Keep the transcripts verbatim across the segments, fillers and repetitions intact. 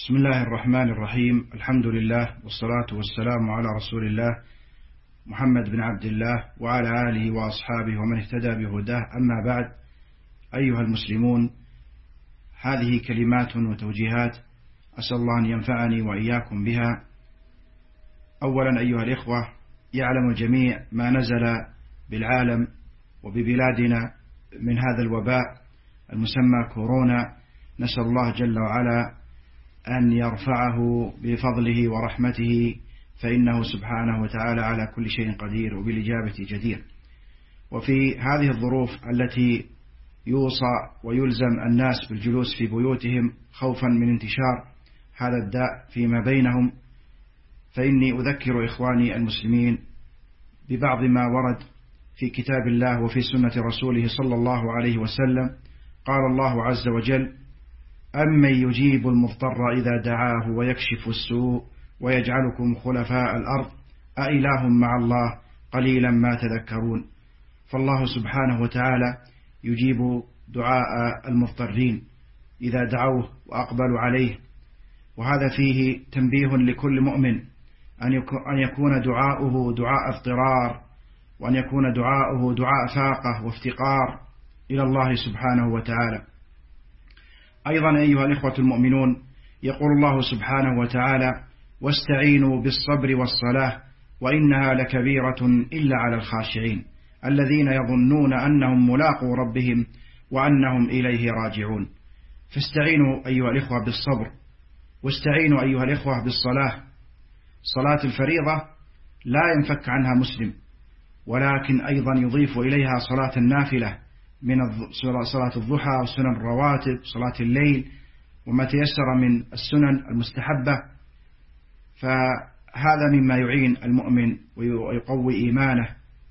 بسم الله الرحمن الرحيم. الحمد لله والصلاة والسلام على رسول الله محمد بن عبد الله وعلى آله وأصحابه ومن اهتدى بهداه. أما بعد، أيها المسلمون، هذه كلمات وتوجيهات أسأل الله أن ينفعني وإياكم بها. أولا أيها الإخوة، يعلم الجميع ما نزل بالعالم وببلادنا من هذا الوباء المسمى كورونا. نسأل الله جل وعلا أن يرفعه بفضله ورحمته، فإنه سبحانه وتعالى على كل شيء قدير وبالإجابة جدير. وفي هذه الظروف التي يوصى ويلزم الناس بالجلوس في بيوتهم خوفا من انتشار هذا الداء فيما بينهم، فإني أذكر إخواني المسلمين ببعض ما ورد في كتاب الله وفي سنة رسوله صلى الله عليه وسلم. قال الله عز وجل: أمن يجيب المضطر إذا دعاه ويكشف السوء ويجعلكم خلفاء الأرض أإله مع الله قليلا ما تذكرون. فالله سبحانه وتعالى يجيب دعاء المضطرين إذا دعوه وأقبلوا عليه، وهذا فيه تنبيه لكل مؤمن أن يكون دعاؤه دعاء اضطرار، وأن يكون دعاؤه دعاء فاقة وافتقار إلى الله سبحانه وتعالى. أيضا أيها الإخوة المؤمنون، يقول الله سبحانه وتعالى: واستعينوا بالصبر والصلاة وإنها لكبيرة إلا على الخاشعين الذين يظنون أنهم ملاقو ربهم وأنهم إليه راجعون. فاستعينوا أيها الإخوة بالصبر، واستعينوا أيها الإخوة بالصلاة. صلاة الفريضة لا ينفك عنها مسلم، ولكن أيضا يضيف إليها صلاة النافلة من صلاة الضحى وسنن الرواتب، صلاة الليل، وما تيسر من السنن المستحبة. فهذا مما يعين المؤمن ويقوي إيمانه.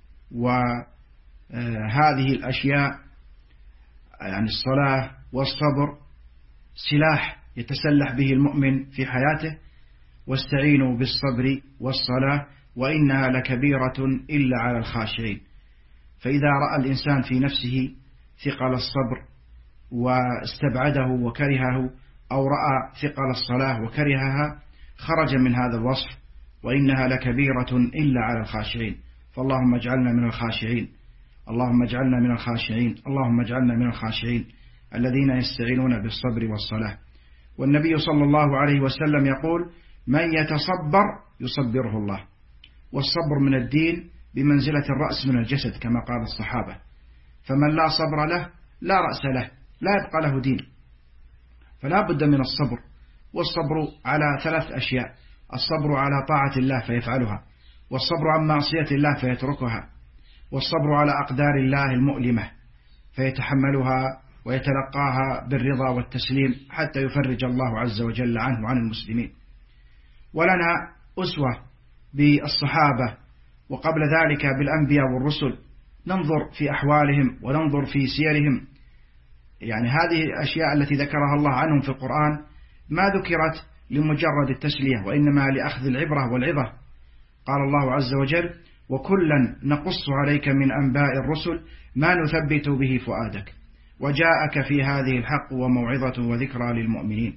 وهذه الأشياء يعني الصلاة والصبر سلاح يتسلح به المؤمن في حياته. واستعينوا بالصبر والصلاة وإنها لكبيرة إلا على الخاشعين. فإذا رأى الإنسان في نفسه ثقل الصبر واستبعده وكرهه، أو رأى ثقل الصلاة وكرهها، خرج من هذا الوصف: وإنها لكبيرة إلا على الخاشعين. فاللهم اجعلنا من الخاشعين، اللهم اجعلنا من الخاشعين، اللهم اجعلنا من الخاشعين الذين يستعينون بالصبر والصلاة. والنبي صلى الله عليه وسلم يقول: من يتصبر يصبره الله. والصبر من الدين بمنزلة الرأس من الجسد كما قال الصحابة. فمن لا صبر له لا رأس له، لا يبقى له دين. فلا بد من الصبر. والصبر على ثلاث أشياء: الصبر على طاعة الله فيفعلها، والصبر عن معصية الله فيتركها، والصبر على أقدار الله المؤلمة فيتحملها ويتلقاها بالرضا والتسليم حتى يفرج الله عز وجل عنه وعن المسلمين. ولنا أسوة بالصحابة، وقبل ذلك بالأنبياء والرسل، ننظر في أحوالهم وننظر في سيرهم. يعني هذه الأشياء التي ذكرها الله عنهم في القرآن ما ذكرت لمجرد التسلية، وإنما لأخذ العبرة والعظة. قال الله عز وجل: وكلا نقص عليك من أنباء الرسل ما نثبت به فؤادك وجاءك في هذه الحق وموعظة وذكرى للمؤمنين.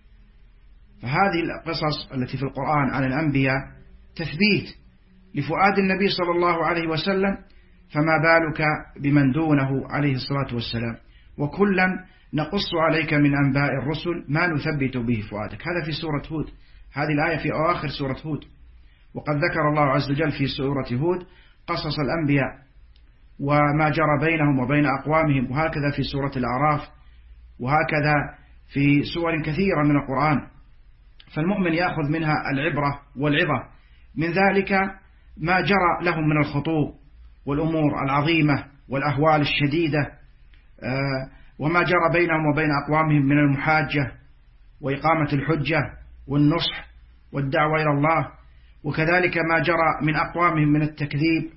فهذه القصص التي في القرآن عن الأنبياء تثبيت لفؤاد النبي صلى الله عليه وسلم، فما بالك بمن دونه عليه الصلاة والسلام. وكلا نقص عليك من أنباء الرسل ما نثبت به فؤادك. هذا في سورة هود، هذه الآية في أواخر سورة هود. وقد ذكر الله عز وجل في سورة هود قصص الأنبياء وما جرى بينهم وبين أقوامهم، وهكذا في سورة الأعراف، وهكذا في سور كثيرة من القرآن. فالمؤمن يأخذ منها العبرة والعظة. من ذلك ما جرى لهم من الخطوب والأمور العظيمة والأهوال الشديدة، وما جرى بينهم وبين أقوامهم من المحاجة وإقامة الحجة والنصح والدعوة إلى الله، وكذلك ما جرى من أقوامهم من التكذيب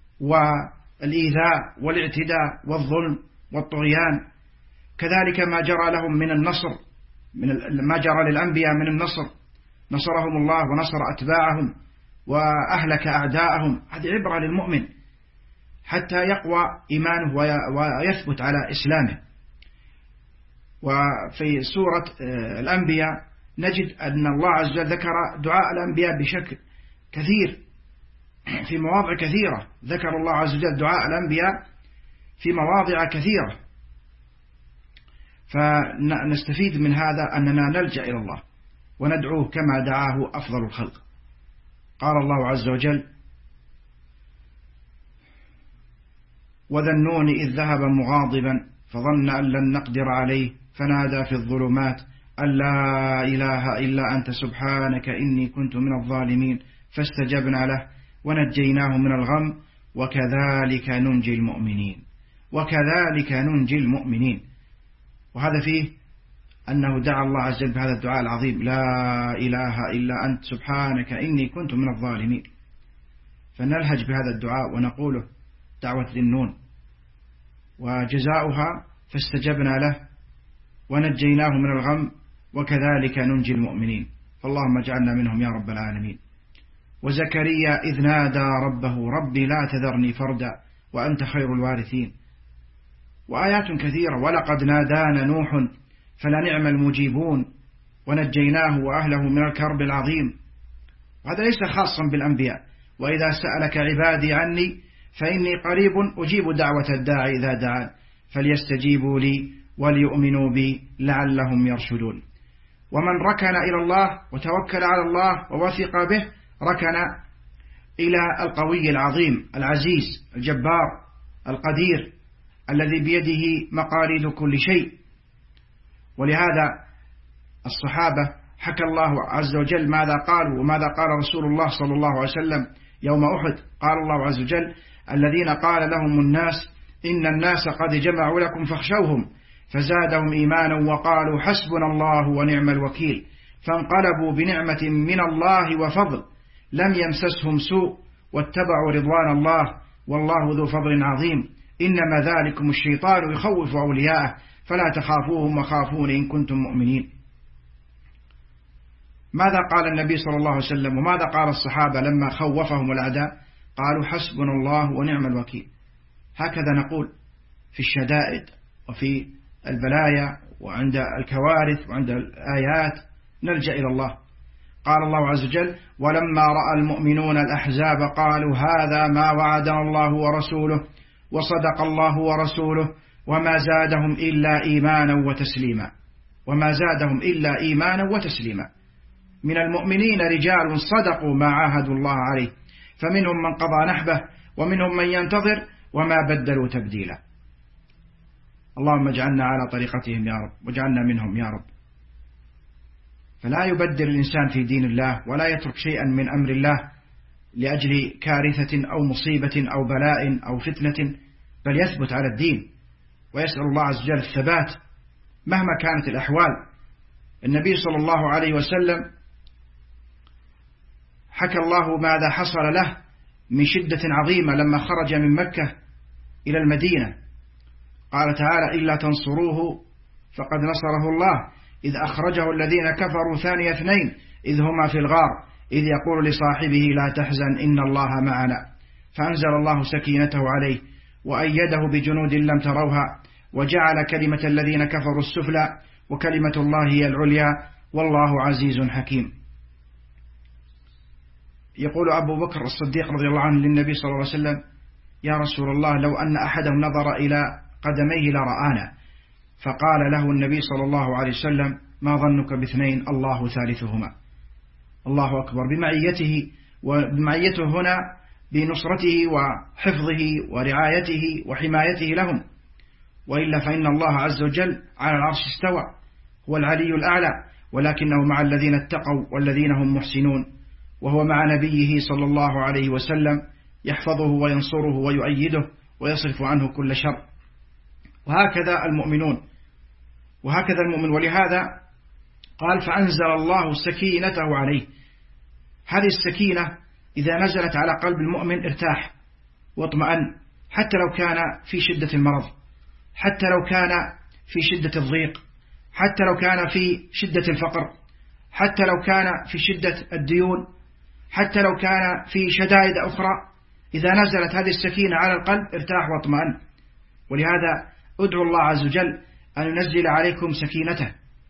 والإيذاء والاعتداء والظلم والطغيان. كذلك ما جرى لهم من النصر، من ما جرى للأنبياء من النصر، نصرهم الله ونصر أتباعهم وأهلك أعداءهم. هذه عبرة للمؤمن حتى يقوى إيمانه ويثبت على إسلامه. وفي سورة الأنبياء نجد أن الله عز وجل ذكر دعاء الأنبياء بشكل كثير في مواضع كثيرة. ذكر الله عز وجل دعاء الأنبياء في مواضع كثيرة، فنستفيد من هذا أننا نلجأ إلى الله وندعوه كما دعاه أفضل الخلق. قال الله عز وجل: وذا النون إذ ذهب مغاضبا فظن أن لن نقدر عليه فنادى في الظلمات أن لا إله إلا أنت سبحانك إني كنت من الظالمين فاستجبنا له ونجيناه من الغم وكذلك ننجي المؤمنين وكذلك ننجي المؤمنين. وهذا فيه أنه دعا الله عز وجل بهذا الدعاء العظيم: لا إله إلا أنت سبحانك إني كنت من الظالمين. فنلهج بهذا الدعاء ونقوله دعوة للنون، وجزاؤها فاستجبنا له ونجيناه من الغم وكذلك ننجي المؤمنين، فاللهم اجعلنا منهم يا رب العالمين. وزكريا إذ نادى ربه ربي لا تذرني فردا وأنت خير الوارثين. وآيات كثيرة: ولقد نادانا نوح فلنعم المجيبون ونجيناه وأهله من الكرب العظيم. وهذا ليس خاصا بالأنبياء: وإذا سألك عبادي عني فإني قريب أجيب دعوة الداعي إذا دعان فليستجيبوا لي وليؤمنوا بي لعلهم يرشدون. ومن ركن إلى الله وتوكل على الله ووثق به ركن إلى القوي العظيم العزيز الجبار القدير الذي بيده مقاليد كل شيء. ولهذا الصحابة حكى الله عز وجل ماذا قالوا وماذا قال رسول الله صلى الله عليه وسلم يوم أحد. قال الله عز وجل: الذين قال لهم الناس إن الناس قد جمعوا لكم فاخشوهم فزادهم إيمانا وقالوا حسبنا الله ونعم الوكيل فانقلبوا بنعمة من الله وفضل لم يمسسهم سوء واتبعوا رضوان الله والله ذو فضل عظيم إنما ذلكم الشيطان يخوف أولياءه فلا تخافوهم وخافون إن كنتم مؤمنين. ماذا قال النبي صلى الله عليه وسلم وماذا قال الصحابة لما خوفهم الأعداء؟ قالوا حسبنا الله ونعم الوكيل. هكذا نقول في الشدائد وفي البلايا وعند الكوارث وعند الآيات نلجأ إلى الله. قال الله عز وجل: ولما رأى المؤمنون الأحزاب قالوا هذا ما وعدنا الله ورسوله وصدق الله ورسوله وما زادهم إلا إيمانا وتسليما وما زادهم إلا إيمانا وتسليما. من المؤمنين رجال صدقوا ما عاهدوا الله عليه فمنهم من قضى نحبه ومنهم من ينتظر وما بدلوا تبديلا. اللهم اجعلنا على طريقتهم يا رب واجعلنا منهم يا رب. فلا يبدل الإنسان في دين الله ولا يترك شيئا من أمر الله لأجل كارثة أو مصيبة أو بلاء أو فتنة، بل يثبت على الدين ويسأل الله عز وجل الثبات مهما كانت الأحوال. النبي صلى الله عليه وسلم حكى الله ماذا حصل له من شدة عظيمة لما خرج من مكة إلى المدينة. قال تعالى: إلا تنصروه فقد نصره الله إذ أخرجه الذين كفروا ثاني اثنين إذ هما في الغار إذ يقول لصاحبه لا تحزن إن الله معنا فأنزل الله سكينته عليه وأيده بجنود لم تروها وجعل كلمة الذين كفروا السفلى وكلمة الله هي العليا والله عزيز حكيم. يقول أبو بكر الصديق رضي الله عنه للنبي صلى الله عليه وسلم: يا رسول الله لو أن أحدهم نظر إلى قدميه لرآنا. فقال له النبي صلى الله عليه وسلم: ما ظنك باثنين الله ثالثهما. الله أكبر. بمعيته وبمعيته هنا بنصرته وحفظه ورعايته وحمايته لهم، وإلا فإن الله عز وجل على العرش استوى هو العلي الأعلى ولكنه مع الذين اتقوا والذين هم محسنون، وهو مع نبيه صلى الله عليه وسلم يحفظه وينصره ويؤيده ويصرف عنه كل شر. وهكذا المؤمنون وهكذا المؤمن. ولهذا قال: فأنزل الله سكينته عليه. هذه السكينة إذا نزلت على قلب المؤمن ارتاح واطمأن، حتى لو كان في شدة المرض، حتى لو كان في شدة الضيق، حتى لو كان في شدة الفقر، حتى لو كان في شدة الديون، حتى لو كان في شدائد أخرى. إذا نزلت هذه السكينة على القلب ارتاح واطمأن. ولهذا ادعوا الله عز وجل أن ينزل عليكم سكينته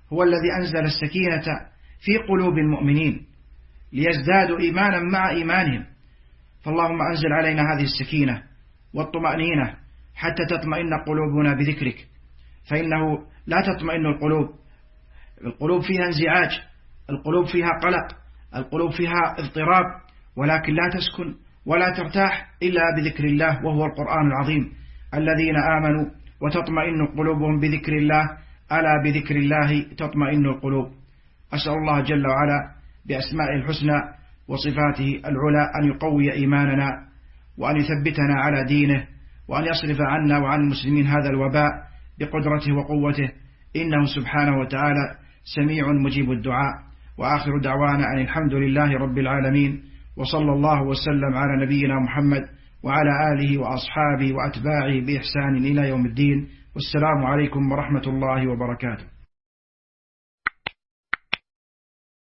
هو الذي أنزل السكينة في قلوب المؤمنين ليزدادوا إيمانا مع إيمانهم. فاللهم أنزل علينا هذه السكينة والطمأنينة حتى تطمئن قلوبنا بذكرك، فإنه لا تطمئن القلوب، القلوب فيها انزعاج، القلوب فيها قلق، القلوب فيها اضطراب، ولكن لا تسكن ولا ترتاح إلا بذكر الله، وهو القرآن العظيم. الذين آمنوا وتطمئن قلوبهم بذكر الله، ألا بذكر الله تطمئن القلوب. أسأل الله جل وعلا بأسمائه الحسنى وصفاته العلى أن يقوي إيماننا، وأن يثبتنا على دينه، وأن يصرف عنا وعن المسلمين هذا الوباء بقدرته وقوته، إنه سبحانه وتعالى سميع مجيب الدعاء. وآخر دعوانا أن الحمد لله رب العالمين، وصلى الله وسلم على نبينا محمد وعلى آله وأصحابه وأتباعه بإحسان إلى يوم الدين. والسلام عليكم ورحمة الله وبركاته.